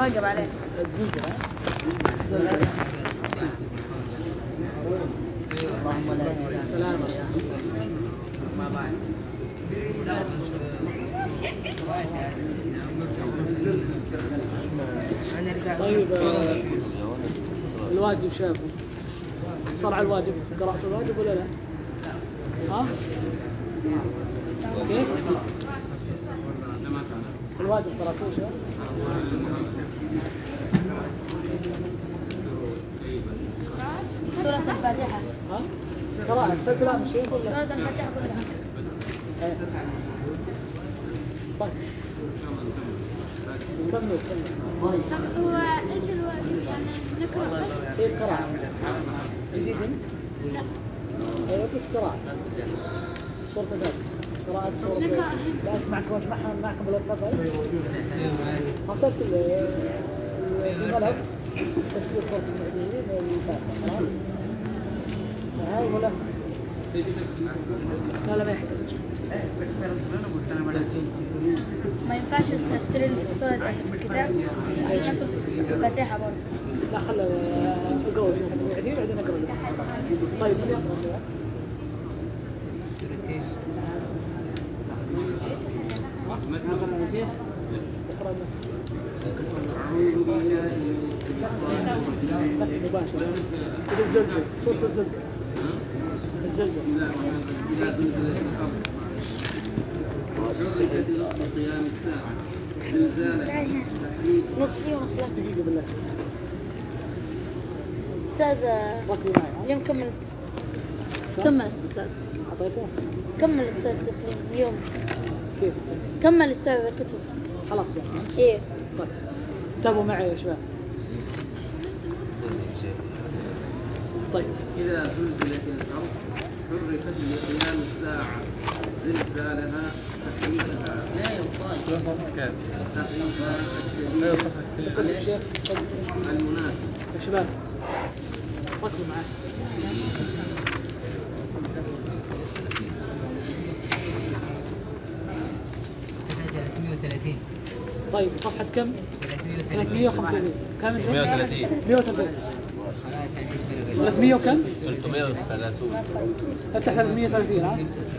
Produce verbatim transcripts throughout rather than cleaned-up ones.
واجب عليه. اللهم لا سلام ما بعد. طيب الواجب شافه صار على الواجب، قرأت الواجب ولا لا؟ ها؟ كيف؟ الواجب قرأتوه شاف؟ سورة الفاتحة. ها؟ قرأت فكرة مش شيء ولا؟ سورة الفاتحة كلها. طيب كمل كمل. هو ايش الواجب يعني نقرأ بس؟ ايه القراءة؟ جديد؟ لا. ايوه بس قراءة. صورة الفاتحة. قراءة صورة. لا اسمعك واسمعها معكم بالواتساب. حصلت الملف تفسير صورة المؤمنين والفاتحة. خلاص؟ هاي ولا؟ لا لا ما يحتاج. ما ينفعش تفسير السورة في الكتاب نفس الفاتحة برضه. لا خلنا اقرأ شوف بعدين بعدين اقرأ. طيب من يقرأ؟ اقرأ مباشرة. الزلزال صوت الزلزال. الزلزال. قيام الساعة زلزالها نصفي ونص لا دقيقة بالله. أستاذ اليوم كمل كمل أستاذ أعطيته؟ كمل أستاذ تسليم اليوم. كيف؟ كمل أستاذ الكتب. خلاص يعني. إيه. طيب تابعوا معي يا شباب. طيب إذا زلزلت الأرض حركت لقيام الساعة زلزالها تحريكها تحريكها الشديد المناسب. يا شباب ركزوا معي. ثلاثمائة وثلاثين. طيب صفحة كم؟ ثلاثمائة وخمسين. كم؟ مئة وثلاثين. مئة وثلاثين. ثلاثمائة وكم؟ ثلاثمائة وثلاثين. افتح ثلاثمائة وثلاثين ها؟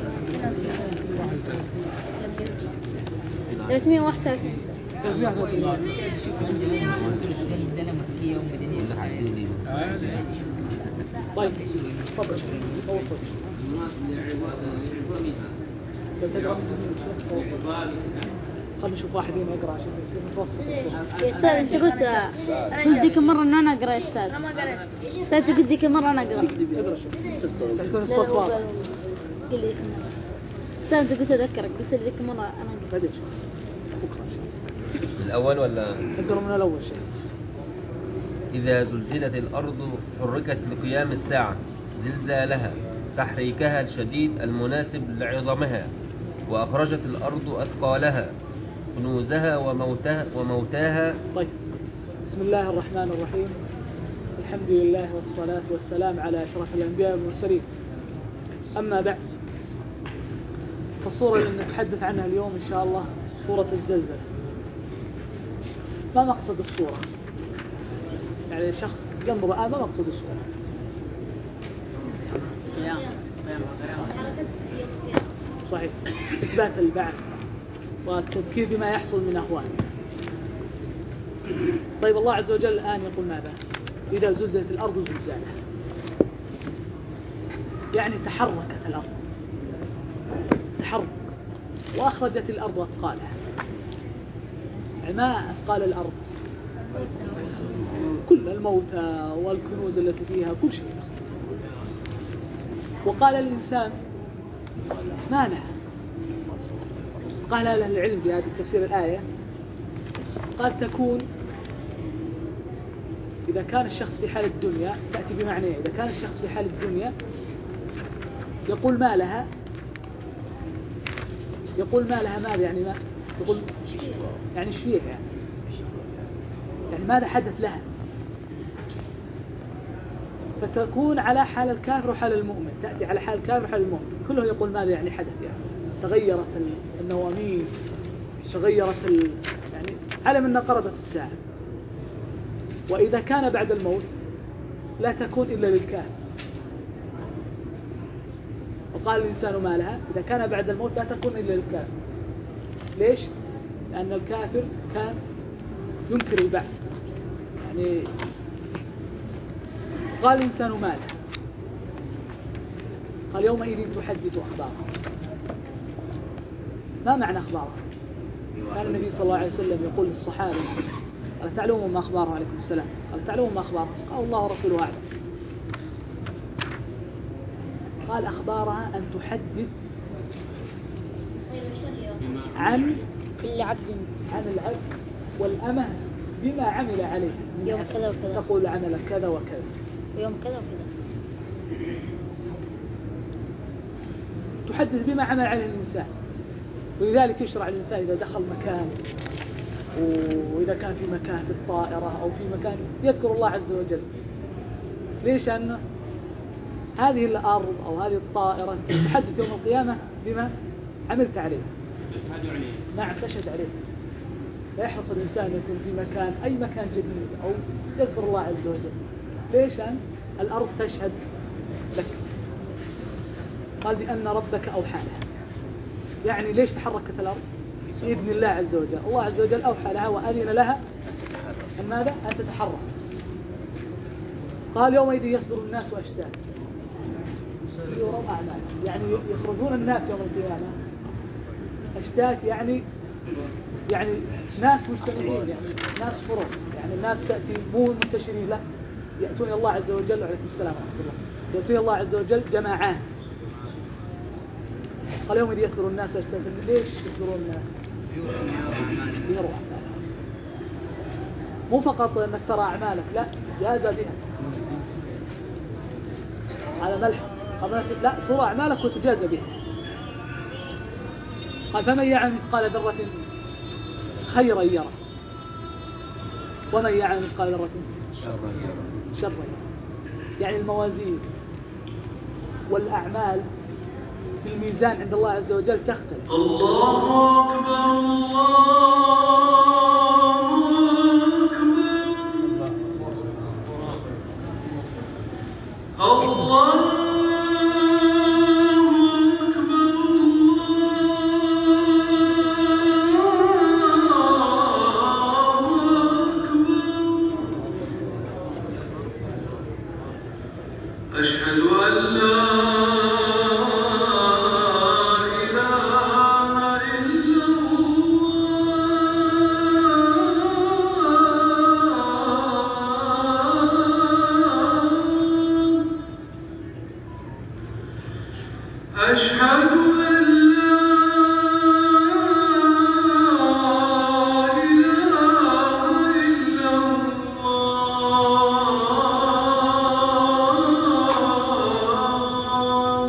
ثلاثمائة وواحد وثلاثين. ثلاثمائة وثلاثين. طيب تفضل توصل. خلنا نشوف واحد يقرأ عشان يصير متوسط. يا أستاذ أنت قلت قلت ذيك المرة إن أنا أقرأ يا أستاذ. أنا ما قرأت. أستاذ قلت ذيك المرة أنا أقرأ. اقرأ شوف. تكون لا الصوت لا واضح. قل لي أستاذ أنت قلت أذكرك قلت ذيك المرة أنا أقرأ. بعدين شوف. بكرة إن شاء الله. الأول ولا؟ اقرأ من الأول شيء. إذا زلزلت الأرض حركت لقيام الساعة زلزالها تحريكها الشديد المناسب لعظمها، وأخرجت الأرض أثقالها كنوزها وموتها, وموتاها. طيب بسم الله الرحمن الرحيم. الحمد لله والصلاة والسلام على أشرف الأنبياء والمرسلين. أما بعد، فالصورة اللي نتحدث عنها اليوم إن شاء الله صورة الزلزلة. ما مقصد الصورة؟ يعني شخص جنبه الآن ما مقصد الصورة؟ صحيح، إثبات البعث والتذكير بما يحصل من أهوال. طيب الله عز وجل الآن يقول ماذا؟ إذا زلزلت الأرض زلزالها، يعني تحركت الأرض تحرك، وأخرجت الأرض أثقالها. يعني ما أثقال الأرض؟ كل الموتى والكنوز التي فيها كل شيء. وقال الإنسان ما لها؟ قال أهل العلم في هذا تفسير الآية، قد تكون إذا كان الشخص في حال الدنيا تأتي بمعنى إذا كان الشخص في حال الدنيا يقول ما لها، يقول ما لها ماذا يعني ما يقول يعني ايش فيها يعني يعني ماذا حدث لها، فتكون على حال الكافر وحال المؤمن، تأتي على حال الكافر وحال المؤمن، كله يقول ماذا يعني حدث يعني تغيرت النواميس، تغيرت ال... يعني علم أن قربت الساعة. وإذا كان بعد الموت لا تكون إلا للكافر. وقال الإنسان ما لها إذا كان بعد الموت لا تكون إلا للكافر. ليش؟ لأن الكافر كان ينكر البعث. يعني قال الإنسان ما لها، قال يومئذ تحدث أخبارها. ما معنى أخبارها؟ كان النبي صلى الله عليه وسلم يقول للصحابة قال تعلمون ما أخباره عليكم السلام؟ قال تعلمون ما أخباره؟ قال الله ورسوله أعلم. قال أخبارها أن تحدث عن كل عبد عن العبد والأمة بما عمل عليه، يوم كذا وكذا، تقول عمل كذا وكذا يوم كذا وكذا، تحدث بما عمل عليه الإنسان. ولذلك يشرع الإنسان إذا دخل مكان، وإذا كان في مكان في الطائرة أو في مكان يذكر الله عز وجل. ليش؟ أن هذه الأرض أو هذه الطائرة تحدث يوم القيامة بما عملت عليه. نعم تشهد عليه. فيحرص الإنسان يكون في مكان أي مكان جديد أو يذكر الله عز وجل. ليش؟ أن الأرض تشهد لك. قال بأن ربك أوحى لها. يعني ليش تحركت الأرض؟ بإذن الله عز وجل. الله عز وجل أوحى لها وأذن لها أن ماذا؟ أن تتحرك. قال يومئذ يصدر الناس أشتاتا يروا أعمالهم. يعني يخرجون الناس يوم القيامة أشتات، يعني يعني ناس مجتمعين، يعني ناس فرق، يعني الناس تأتي مو منتشرين، لا يأتون الله عز وجل. وعليكم السلام ورحمة الله. يأتون الله عز وجل جماعات. قال يوم يصدر الناس أشتاتا. ليش يصدرون الناس؟ يروا أعمالهم. مو فقط أنك ترى أعمالك، لا جاز بها على ملح. لا ترى أعمالك وتجاز بها. قال فمن يعمل مثقال ذرة خيرا يره ومن يعمل مثقال ذرة شرا يره. يعني الموازين والأعمال في الميزان عند الله عز وجل تختلف. الله أكبر الله أكبر الله أشهد أن لا إله إلا الله أشهد أن لا إله إلا الله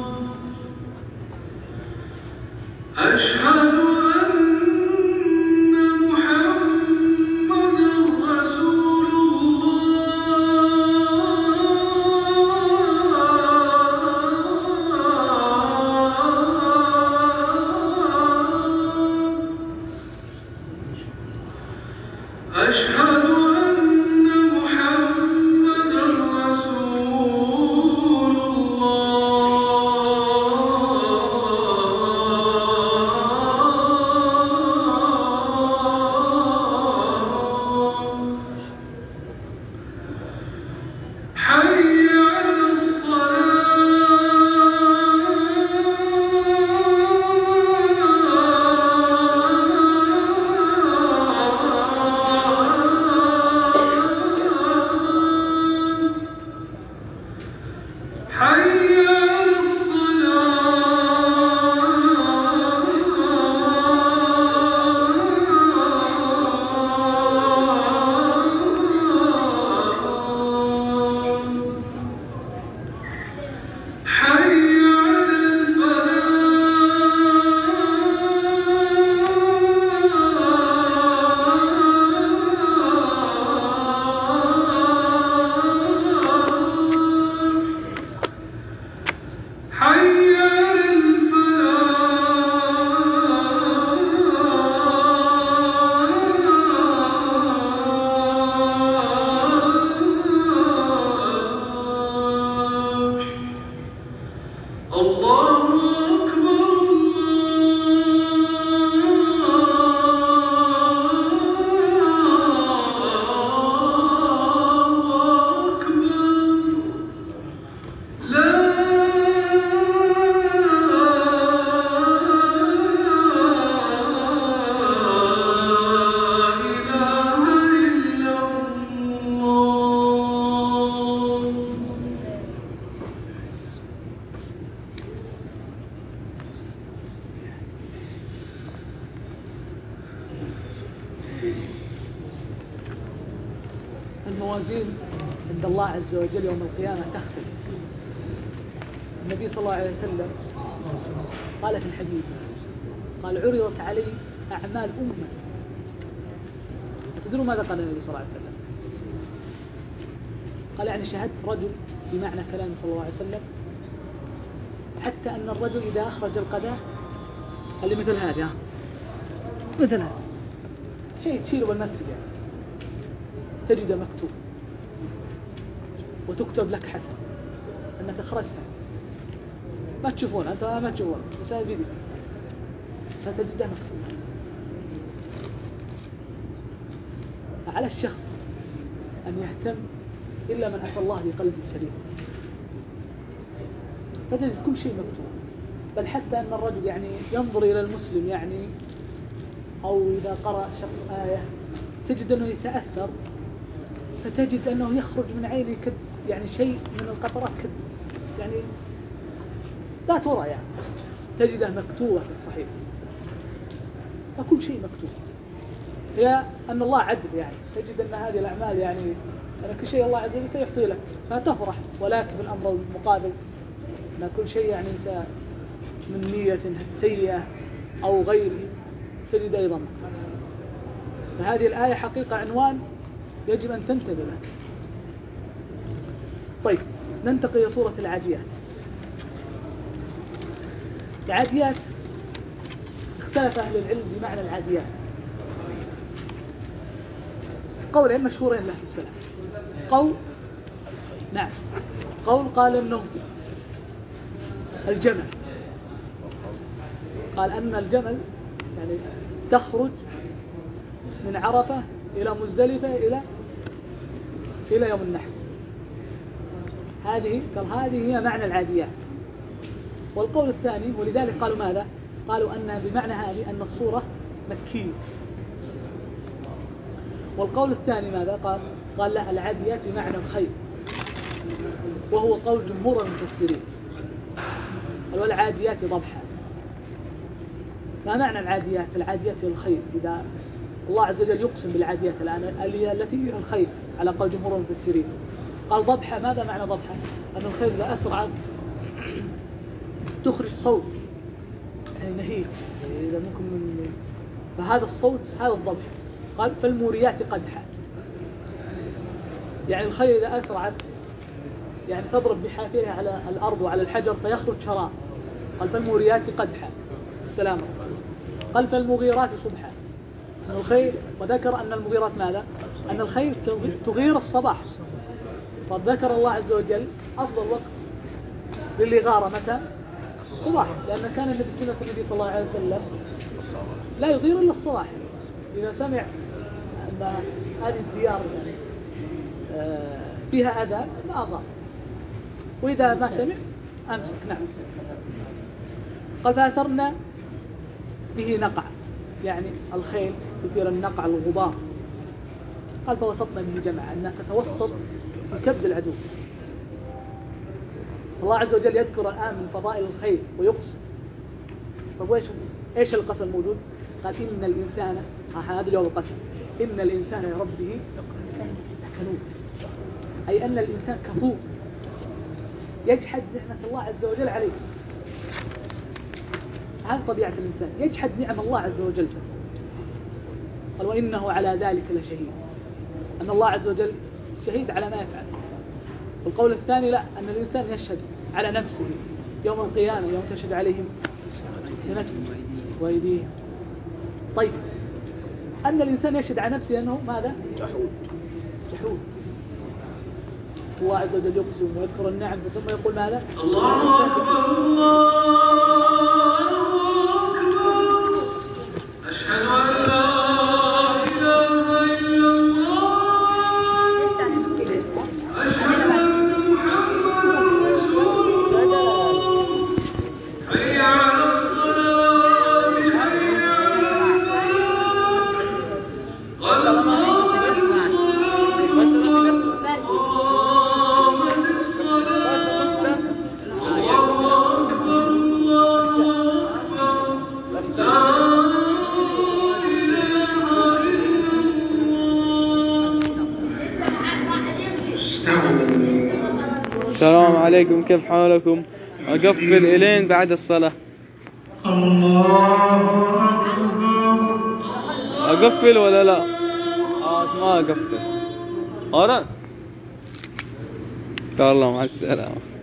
أشهد أن محمدا رسول الله الله أكبر الله أكبر لا إله إلا الله. الموازين عند الله عز وجل يوم القيامة تختلف. النبي صلى الله عليه وسلم قال في الحديث، قال عرضت علي أعمال أمة. تدرون ماذا قال النبي صلى الله عليه وسلم؟ قال يعني شهدت رجل بمعنى كلام صلى الله عليه وسلم، حتى أن الرجل إذا أخرج القذاة قال لي مثل هذا ها مثل هذا شيء تشيله بالمسجد يعني تجده مكتوب وتكتب لك حسن أنك أخرجتها، ما تشوفون أنت ما تشوفون بس هذا فيديو فتجده مكتوب. على الشخص أن يهتم إلا من أتى الله بقلب سليم، فتجد كل شيء مكتوب. بل حتى أن الرجل يعني ينظر إلى المسلم يعني أو إذا قرأ شخص آية تجد أنه يتأثر، فتجد أنه يخرج من عينه كد يعني شيء من القطرات كد يعني لا ترى يعني تجده مكتوبة في الصحيح، فكل شيء مكتوب. هي أن الله عدل يعني تجد أن هذه الأعمال يعني أن كل شيء الله عز وجل سيحصي لك فتفرح، ولكن بالأمر المقابل أن كل شيء يعني أنت من نية سيئة أو غيره تجد أيضا. فهذه الآية حقيقة عنوان يجب أن تنتبه له. طيب ننتقل إلى سورة العاديات. العاديات اختلف أهل العلم بمعنى العاديات، قولين مشهورين له في السلف. قول نعم قول قال إنه الجمل، قال أن الجمل يعني تخرج من عرفة إلى مزدلفة إلى إلى يوم النحر. هذه قال هذه هي معنى العاديات. والقول الثاني ولذلك قالوا ماذا؟ قالوا أن بمعنى هذه أن الصورة مكية. والقول الثاني ماذا قال؟ قال لا العاديات بمعنى الخير، وهو قول جمهور المفسرين. قال والعاديات ضبحا. ما معنى العاديات؟ العاديات الخير. إذا الله عز وجل يقسم بالعاديات الآن التي هي الخير على قول جمهور المفسرين، قال ضبحا. ماذا معنى ضبحا؟ أن الخير إذا أسرع تخرج صوت يعني نهيق إذا ممكن من فهذا الصوت هذا الضبح. قال فالموريات قدحا، يعني الخير إذا أسرعت يعني تضرب بحافرها على الأرض وعلى الحجر فيخرج شراب. قال فالموريات قدحا السلام. قال فالمغيرات صبحا أن الخير، وذكر أن المغيرات ماذا؟ أن الخير تغير الصباح. فذكر الله عز وجل أفضل وقت للإغارة متى؟ الصباح، لأن كان النبي سنة النبي صلى الله عليه وسلم لا يغير إلا الصباح. إذا سمع أن هذه الديار فيها أذى ما أغار، وإذا ما سمع أمسك. نعم. قال فأثرنا به نقع، يعني الخيل تثير النقع الغبار. قال فوسطنا به جمع، أنها تتوسط في كبد العدو. الله عز وجل يذكر الآن من فضائل الخيل ويقسم. طيب وإيش إيش القسم الموجود؟ قال إن الإنسان، هذا جواب القسم، إن الإنسان لربه لكنود، أي أن الإنسان كفور يجحد نعمة الله عز وجل عليه. هذه طبيعة الإنسان، يجحد نعم الله عز وجل. قال وإنه على ذلك لشهيد، أن الله عز وجل شهيد على ما يفعل. والقول الثاني لا، أن الإنسان يشهد على نفسه يوم القيامة يوم تشهد عليهم سنتهم وأيديهم. طيب أن الإنسان يشهد على نفسه أنه ماذا؟ جحود. جحود الله عز وجل يقسم ويذكر النعم ثم يقول ماذا؟ الله أكبر الله أكبر أشهد أن لا إله إلا الله أشهد أن محمدا رسول الله حي على الصلاة حي على الفلاح قد قامت الصلاة قامت الصلاة الله أكبر الله أكبر لا إله إلا الله. السلام عليكم، كيف حالكم؟ أقفل إلين بعد الصلاة. الله أكبر. أقفل ولا لا؟ آه ما أقفل. أنا. يلا مع السلامة.